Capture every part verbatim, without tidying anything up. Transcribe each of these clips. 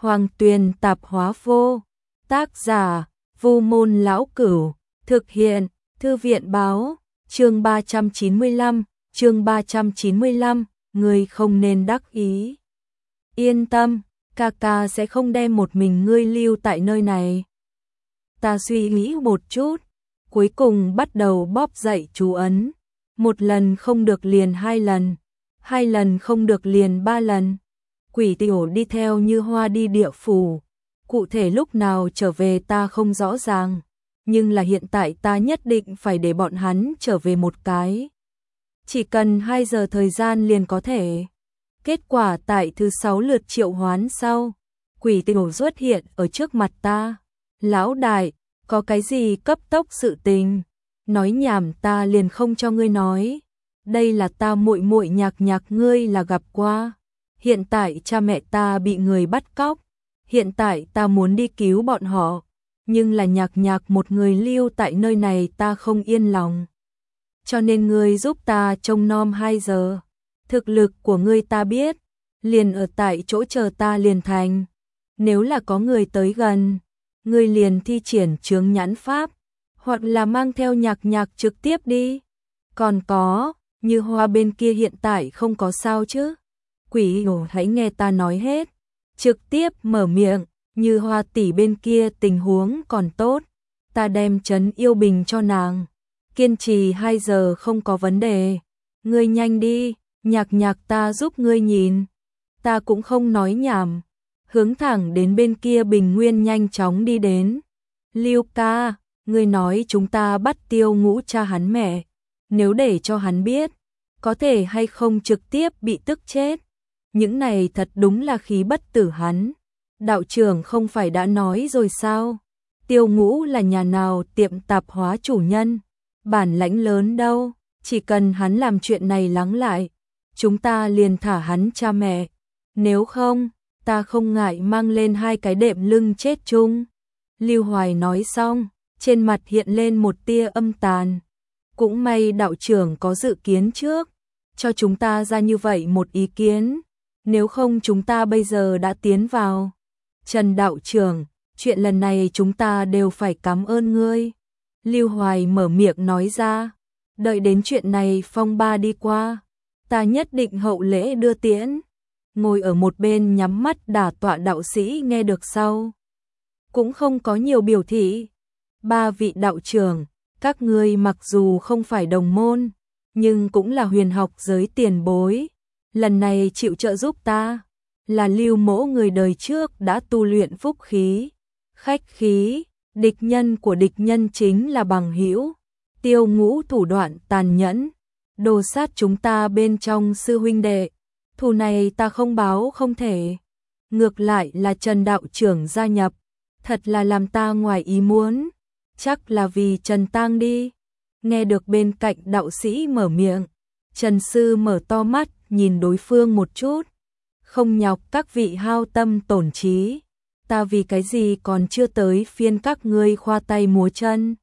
Hoàng Tuyền Tạp Hóa Vô. Tác giả: Vu Môn Lão Cửu. Thực hiện: Thư viện báo. Chương ba trăm chín mươi lăm, chương ba trăm chín mươi lăm, ngươi không nên đắc ý. Yên tâm, ca ca sẽ không đem một mình ngươi lưu tại nơi này. Ta suy nghĩ một chút, cuối cùng bắt đầu bóp dậy chú ấn. Một lần không được liền hai lần, hai lần không được liền ba lần. Quỷ tiểu đi theo Như Hoa đi địa phủ, cụ thể lúc nào trở về ta không rõ ràng, nhưng là hiện tại ta nhất định phải để bọn hắn trở về một cái. Chỉ cần hai giờ thời gian liền có thể. Kết quả tại thứ sáu lượt triệu hoán sau, quỷ tiểu xuất hiện ở trước mặt ta. Lão đại, có cái gì cấp tốc sự tình? Nói nhảm ta liền không cho ngươi nói. Đây là ta muội muội Nhạc Nhạc, ngươi là gặp qua. Hiện tại cha mẹ ta bị người bắt cóc. Hiện tại ta muốn đi cứu bọn họ. Nhưng là Nhạc Nhạc một người lưu tại nơi này ta không yên lòng. Cho nên ngươi giúp ta trông nom hai giờ. Thực lực của ngươi ta biết. Liền ở tại chỗ chờ ta liền thành. Nếu là có người tới gần, ngươi liền thi triển chướng nhãn pháp. Hoặc là mang theo Nhạc Nhạc trực tiếp đi. Còn có, Như Hoa bên kia hiện tại không có sao chứ? Quỷ ồ, hãy nghe ta nói hết. Trực tiếp mở miệng, Như Hoa tỷ bên kia tình huống còn tốt. Ta đem trấn yêu bình cho nàng. Kiên trì hai giờ không có vấn đề. Ngươi nhanh đi, Nhạc Nhạc ta giúp ngươi nhìn. Ta cũng không nói nhảm. Hướng thẳng đến bên kia bình nguyên nhanh chóng đi đến. Lưu ca, ngươi nói chúng ta bắt Tiêu Ngũ cha hắn mẹ. Nếu để cho hắn biết, có thể hay không trực tiếp bị tức chết. Những này thật đúng là khí bất tử hắn. Đạo trưởng không phải đã nói rồi sao? Tiêu Ngũ là nhà nào tiệm tạp hóa chủ nhân. Bản lãnh lớn đâu, chỉ cần hắn làm chuyện này lắng lại, chúng ta liền thả hắn cha mẹ. Nếu không, ta không ngại mang lên hai cái đệm lưng chết chung. Lưu Hoài nói xong, trên mặt hiện lên một tia âm tàn. Cũng may đạo trưởng có dự kiến trước, cho chúng ta ra như vậy một ý kiến. Nếu không chúng ta bây giờ đã tiến vào. Trần đạo trưởng, chuyện lần này chúng ta đều phải cảm ơn ngươi. Lưu Hoài mở miệng nói ra. Đợi đến chuyện này phong ba đi qua, ta nhất định hậu lễ đưa tiễn. Ngồi ở một bên nhắm mắt đả tọa đạo sĩ nghe được sau, cũng không có nhiều biểu thị. Ba vị đạo trưởng, các ngươi mặc dù không phải đồng môn, nhưng cũng là huyền học giới tiền bối. Lần này chịu trợ giúp ta, là Lưu mỗ người đời trước đã tu luyện phúc khí, khách khí, địch nhân của địch nhân chính là bằng hữu. Tiêu Ngũ thủ đoạn tàn nhẫn, đồ sát chúng ta bên trong sư huynh đệ. Thù này ta không báo không thể. Ngược lại là Trần đạo trưởng gia nhập, thật là làm ta ngoài ý muốn. Chắc là vì Trần Tang đi. Nghe được bên cạnh đạo sĩ mở miệng, Trần sư mở to mắt nhìn đối phương một chút. Không nhọc các vị hao tâm tổn trí. Ta vì cái gì còn chưa tới phiên các ngươi khoa tay múa chân.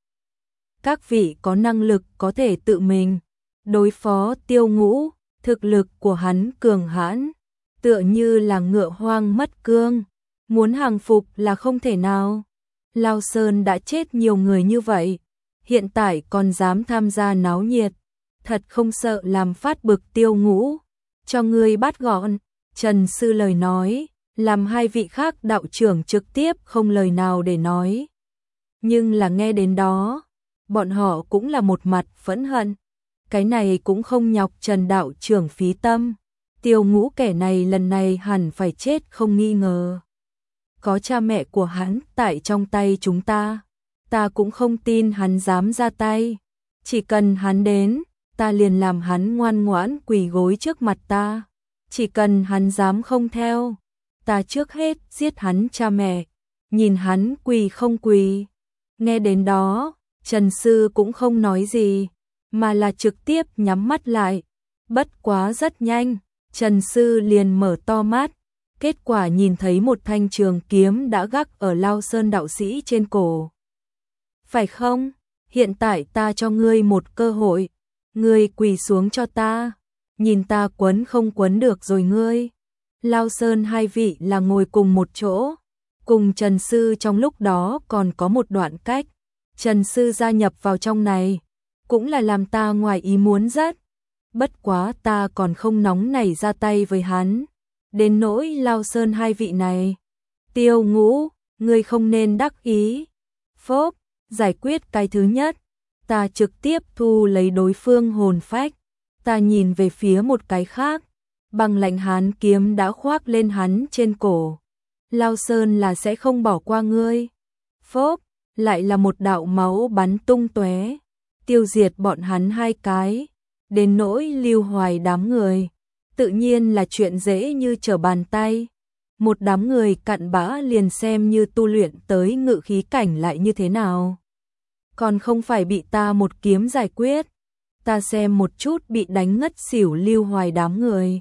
Các vị có năng lực có thể tự mình đối phó Tiêu Ngũ. Thực lực của hắn cường hãn, tựa như là ngựa hoang mất cương, muốn hàng phục là không thể nào. Lao Sơn đã chết nhiều người như vậy, hiện tại còn dám tham gia náo nhiệt, thật không sợ làm phát bực Tiêu Ngũ. Cho ngươi bắt gọn. Trần sư lời nói, làm hai vị khác đạo trưởng trực tiếp không lời nào để nói. Nhưng là nghe đến đó, bọn họ cũng là một mặt phẫn hận. Cái này cũng không nhọc Trần đạo trưởng phí tâm. Tiêu Ngũ kẻ này lần này hẳn phải chết không nghi ngờ. Có cha mẹ của hắn tại trong tay chúng ta, ta cũng không tin hắn dám ra tay. Chỉ cần hắn đến, ta liền làm hắn ngoan ngoãn quỳ gối trước mặt ta. Chỉ cần hắn dám không theo, ta trước hết giết hắn cha mẹ. Nhìn hắn quỳ không quỳ. Nghe đến đó, Trần sư cũng không nói gì, mà là trực tiếp nhắm mắt lại. Bất quá rất nhanh, Trần sư liền mở to mắt, kết quả nhìn thấy một thanh trường kiếm đã gác ở Lao Sơn đạo sĩ trên cổ. Phải không? Hiện tại ta cho ngươi một cơ hội, ngươi quỳ xuống cho ta, nhìn ta quấn không quấn được rồi ngươi. Lao Sơn hai vị là ngồi cùng một chỗ, cùng Trần Sư trong lúc đó còn có một đoạn cách. Trần Sư gia nhập vào trong này, cũng là làm ta ngoài ý muốn rất. Bất quá ta còn không nóng nảy ra tay với hắn. Đến nỗi Lao Sơn hai vị này. Tiêu Ngũ, ngươi không nên đắc ý. Phốp, giải quyết cái thứ nhất. Ta trực tiếp thu lấy đối phương hồn phách. Ta nhìn về phía một cái khác. Băng lạnh hán kiếm đã khoác lên hắn trên cổ. Lao Sơn là sẽ không bỏ qua ngươi. Phốp, lại là một đạo máu bắn tung tóe, tiêu diệt bọn hắn hai cái. Đến nỗi Lưu Hoài đám người, tự nhiên là chuyện dễ như trở bàn tay. Một đám người cặn bã liền xem như tu luyện tới ngự khí cảnh lại như thế nào. Còn không phải bị ta một kiếm giải quyết. Ta xem một chút bị đánh ngất xỉu Lưu Hoài đám người.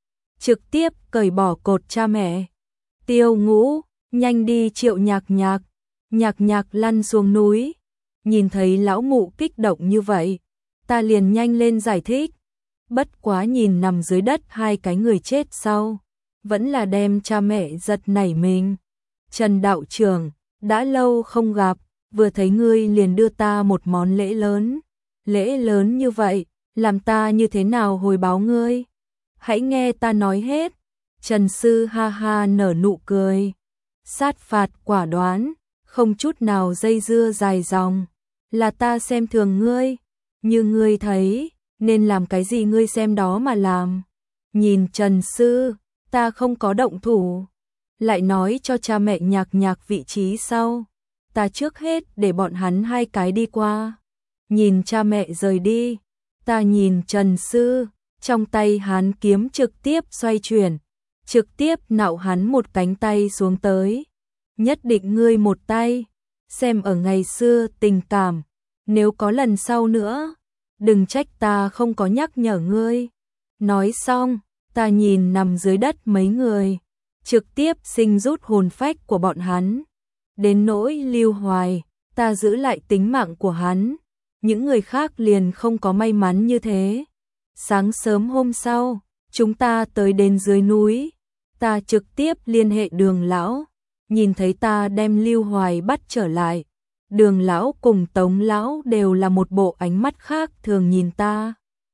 Trực tiếp cởi bỏ cột cha mẹ. Tiêu Ngũ, nhanh đi triệu nhạc nhạc. Nhạc nhạc lăn xuống núi. Nhìn thấy lão mụ kích động như vậy, ta liền nhanh lên giải thích. Bất quá nhìn nằm dưới đất hai cái người chết sau, vẫn là đem cha mẹ giật nảy mình. Trần đạo trưởng, đã lâu không gặp, vừa thấy ngươi liền đưa ta một món lễ lớn. Lễ lớn như vậy, làm ta như thế nào hồi báo ngươi? Hãy nghe ta nói hết. Trần Sư ha ha nở nụ cười. Sát phạt quả đoán, không chút nào dây dưa dài dòng. Là ta xem thường ngươi, như ngươi thấy, nên làm cái gì ngươi xem đó mà làm. Nhìn Trần Sư, ta không có động thủ. Lại nói cho cha mẹ nhạc nhạc vị trí sau. Ta trước hết để bọn hắn hai cái đi qua. Nhìn cha mẹ rời đi, ta nhìn Trần Sư, trong tay hắn kiếm trực tiếp xoay chuyển, trực tiếp nạo hắn một cánh tay xuống tới. Nhất định ngươi một tay, xem ở ngày xưa tình cảm, nếu có lần sau nữa, đừng trách ta không có nhắc nhở ngươi. Nói xong, ta nhìn nằm dưới đất mấy người, trực tiếp sinh rút hồn phách của bọn hắn. Đến nỗi Lưu Hoài, ta giữ lại tính mạng của hắn, những người khác liền không có may mắn như thế. Sáng sớm hôm sau, chúng ta tới đến dưới núi, ta trực tiếp liên hệ Đường lão. Nhìn thấy ta đem Lưu Hoài bắt trở lại, Đường lão cùng Tống lão đều là một bộ ánh mắt khác thường nhìn ta.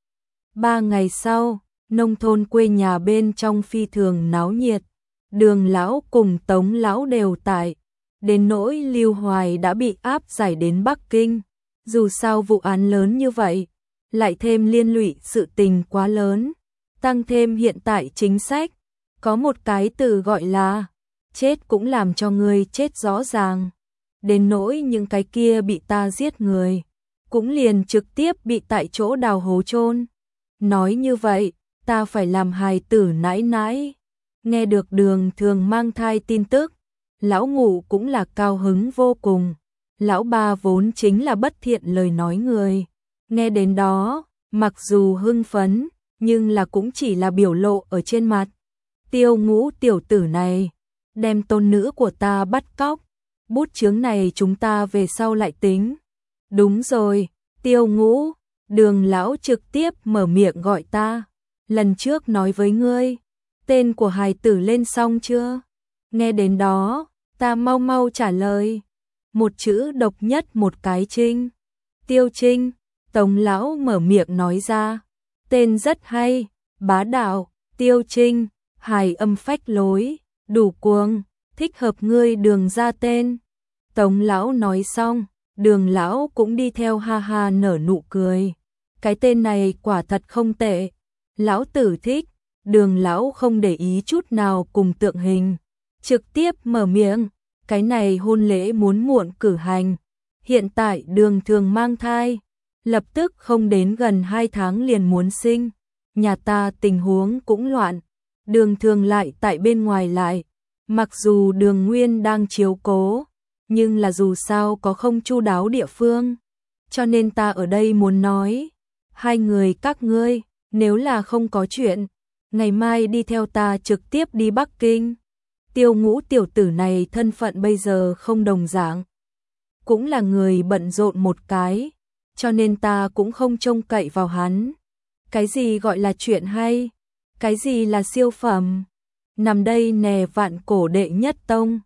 Ba ngày sau, nông thôn quê nhà bên trong phi thường náo nhiệt, Đường lão cùng Tống lão đều tại. Đến nỗi Lưu Hoài đã bị áp giải đến Bắc Kinh. Dù sao vụ án lớn như vậy, lại thêm liên lụy sự tình quá lớn, tăng thêm hiện tại chính sách, có một cái từ gọi là chết cũng làm cho người chết rõ ràng. Đến nỗi những cái kia bị ta giết người, cũng liền trực tiếp bị tại chỗ đào hố chôn. Nói như vậy, ta phải làm hài tử nãi nãi. Nghe được Đường Thường mang thai tin tức, lão ngũ cũng là cao hứng vô cùng. Lão ba vốn chính là bất thiện lời nói người. Nghe đến đó, mặc dù hưng phấn, nhưng là cũng chỉ là biểu lộ ở trên mặt. Tiêu Ngũ tiểu tử này, đem tôn nữ của ta bắt cóc. Bút chướng này chúng ta về sau lại tính. Đúng rồi, Tiêu Ngũ, Đường lão trực tiếp mở miệng gọi ta. Lần trước nói với ngươi, tên của hài tử lên xong chưa? Nghe đến đó, ta mau mau trả lời. Một chữ độc nhất một cái Trinh. Tiêu Trinh, Tống lão mở miệng nói ra. Tên rất hay, bá đạo, Tiêu Trinh, hài âm phách lối, đủ cuồng, thích hợp ngươi Đường ra tên. Tống lão nói xong, Đường lão cũng đi theo ha ha nở nụ cười. Cái tên này quả thật không tệ. Lão tử thích. Đường lão không để ý chút nào cùng tượng hình, trực tiếp mở miệng. Cái này hôn lễ muốn muộn cử hành. Hiện tại Đường Thường mang thai, lập tức không đến gần hai tháng liền muốn sinh. Nhà ta tình huống cũng loạn, Đường Thường lại tại bên ngoài lại. Mặc dù Đường Nguyên đang chiếu cố, nhưng là dù sao có không chu đáo địa phương. Cho nên ta ở đây muốn nói, hai người các ngươi, nếu là không có chuyện, ngày mai đi theo ta trực tiếp đi Bắc Kinh. Tiêu Ngũ tiểu tử này thân phận bây giờ không đồng dạng, cũng là người bận rộn một cái, cho nên ta cũng không trông cậy vào hắn. Cái gì gọi là chuyện hay, cái gì là siêu phẩm, nằm đây nè vạn cổ đệ nhất tông.